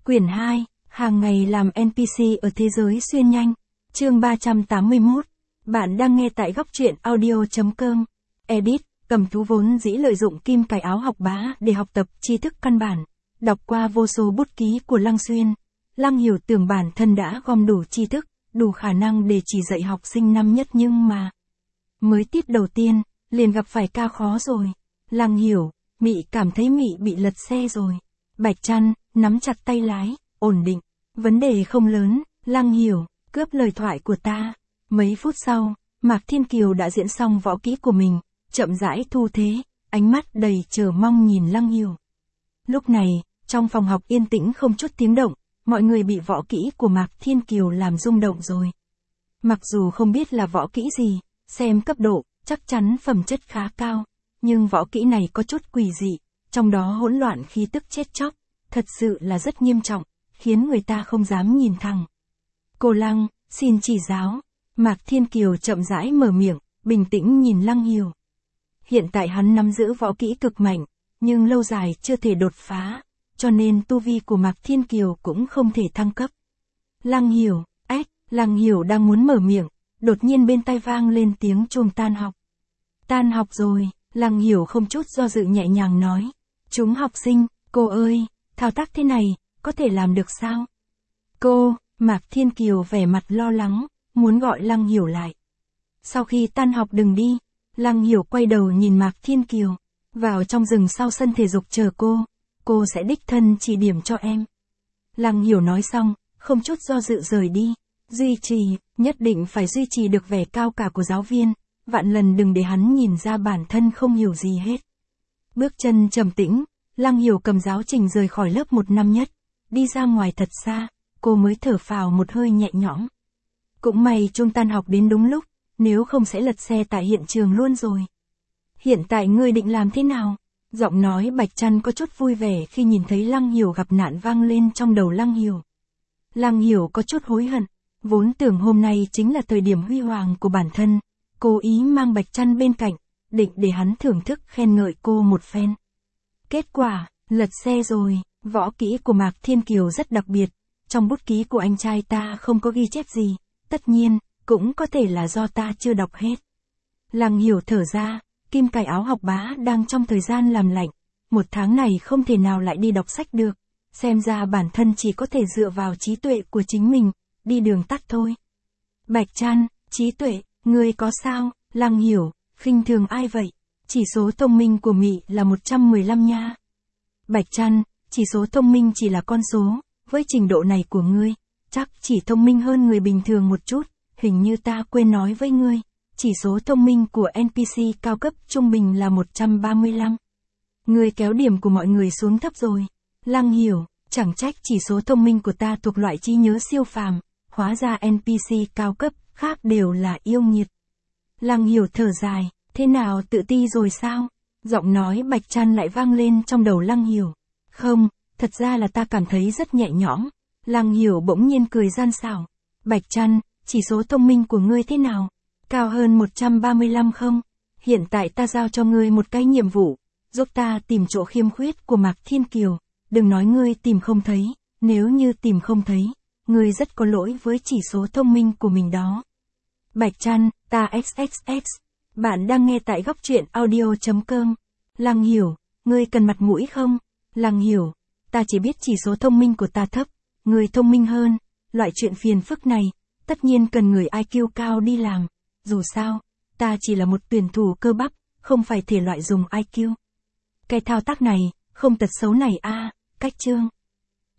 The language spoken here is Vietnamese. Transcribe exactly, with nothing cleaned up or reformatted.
Quyển hai, hàng ngày làm en pê xê ở thế giới xuyên nhanh. Chương ba trăm tám mươi mốt. Bạn đang nghe tại góc truyện audio.com. Edit, cầm thú vốn dĩ lợi dụng kim cài áo học bá để học tập tri thức căn bản. Đọc qua vô số bút ký của Lăng Xuyên, Lăng hiểu tưởng bản thân đã gom đủ tri thức, đủ khả năng để chỉ dạy học sinh năm nhất, nhưng mà mới tiết đầu tiên, liền gặp phải ca khó rồi. Lăng hiểu, Mị cảm thấy Mị bị lật xe rồi. Bạch Trăn, nắm chặt tay lái, ổn định. Vấn đề không lớn, Lăng hiểu, cướp lời thoại của ta. Mấy phút sau, Mạc Thiên Kiều đã diễn xong võ kỹ của mình, chậm rãi thu thế, ánh mắt đầy chờ mong nhìn Lăng hiểu. Lúc này, trong phòng học yên tĩnh không chút tiếng động, mọi người bị võ kỹ của Mạc Thiên Kiều làm rung động rồi. Mặc dù không biết là võ kỹ gì, xem cấp độ, chắc chắn phẩm chất khá cao, nhưng võ kỹ này có chút quỷ dị, trong đó hỗn loạn khí tức chết chóc, thật sự là rất nghiêm trọng, khiến người ta không dám nhìn thẳng. Cô Lăng, xin chỉ giáo. Mạc Thiên Kiều chậm rãi mở miệng, bình tĩnh nhìn Lăng hiểu. Hiện tại hắn nắm giữ võ kỹ cực mạnh, nhưng lâu dài chưa thể đột phá, cho nên tu vi của Mạc Thiên Kiều cũng không thể thăng cấp. Lăng hiểu, ếch, Lăng hiểu đang muốn mở miệng, đột nhiên bên tai vang lên tiếng chuông tan học. Tan học rồi, Lăng hiểu không chút do dự nhẹ nhàng nói. Chúng học sinh, cô ơi, thao tác thế này, có thể làm được sao? Cô, Mạc Thiên Kiều vẻ mặt lo lắng, muốn gọi Lăng hiểu lại. Sau khi tan học đừng đi, Lăng hiểu quay đầu nhìn Mạc Thiên Kiều, vào trong rừng sau sân thể dục chờ cô, cô sẽ đích thân chỉ điểm cho em. Lăng hiểu nói xong, không chút do dự rời đi, duy trì, nhất định phải duy trì được vẻ cao cả của giáo viên, vạn lần đừng để hắn nhìn ra bản thân không hiểu gì hết. Bước chân trầm tĩnh, Lăng hiểu cầm giáo trình rời khỏi lớp một năm nhất, đi ra ngoài thật xa, cô mới thở phào một hơi nhẹ nhõm. Cũng may chuông tan học đến đúng lúc, nếu không sẽ lật xe tại hiện trường luôn rồi. Hiện tại ngươi định làm thế nào? Giọng nói Bạch Trăn có chút vui vẻ khi nhìn thấy Lăng hiểu gặp nạn vang lên trong đầu Lăng hiểu. Lăng hiểu có chút hối hận, vốn tưởng hôm nay chính là thời điểm huy hoàng của bản thân, cố ý mang Bạch Trăn bên cạnh, định để hắn thưởng thức khen ngợi cô một phen. Kết quả, lật xe rồi. Võ kỹ của Mạc Thiên Kiều rất đặc biệt, trong bút ký của anh trai ta không có ghi chép gì, tất nhiên, cũng có thể là do ta chưa đọc hết. Lăng hiểu thở ra, kim cài áo học bá đang trong thời gian làm lạnh, một tháng này không thể nào lại đi đọc sách được, xem ra bản thân chỉ có thể dựa vào trí tuệ của chính mình, đi đường tắt thôi. Bạch Trăn, trí tuệ, ngươi có sao? Lăng hiểu, khinh thường ai vậy? Chỉ số thông minh của Mị là một trăm mười lăm nha. Bạch Trăn, chỉ số thông minh chỉ là con số, với trình độ này của ngươi, chắc chỉ thông minh hơn người bình thường một chút, hình như ta quên nói với ngươi, chỉ số thông minh của en pê xê cao cấp trung bình là một trăm ba mươi lăm. Ngươi kéo điểm của mọi người xuống thấp rồi. Lăng hiểu, chẳng trách chỉ số thông minh của ta thuộc loại trí nhớ siêu phàm, hóa ra en pê xê cao cấp, khác đều là yêu nghiệt. Lăng hiểu thở dài, thế nào tự ti rồi sao? Giọng nói Bạch Trăn lại vang lên trong đầu Lăng hiểu. Không, thật ra là ta cảm thấy rất nhẹ nhõm. Lăng hiểu bỗng nhiên cười gian xảo. Bạch Trăn, chỉ số thông minh của ngươi thế nào? Cao hơn một trăm ba mươi lăm không? Hiện tại ta giao cho ngươi một cái nhiệm vụ, giúp ta tìm chỗ khiêm khuyết của Mạc Thiên Kiều, đừng nói ngươi tìm không thấy, nếu như tìm không thấy, ngươi rất có lỗi với chỉ số thông minh của mình đó. Bạch Trăn, ta xxx, bạn đang nghe tại góc truyện audio.com. Lăng hiểu, ngươi cần mặt mũi không? Lăng hiểu, ta chỉ biết chỉ số thông minh của ta thấp, người thông minh hơn, loại chuyện phiền phức này, tất nhiên cần người i kiu cao đi làm, dù sao, ta chỉ là một tuyển thủ cơ bắp, không phải thể loại dùng i kiu. Cái thao tác này, không tật xấu này a, cách chương.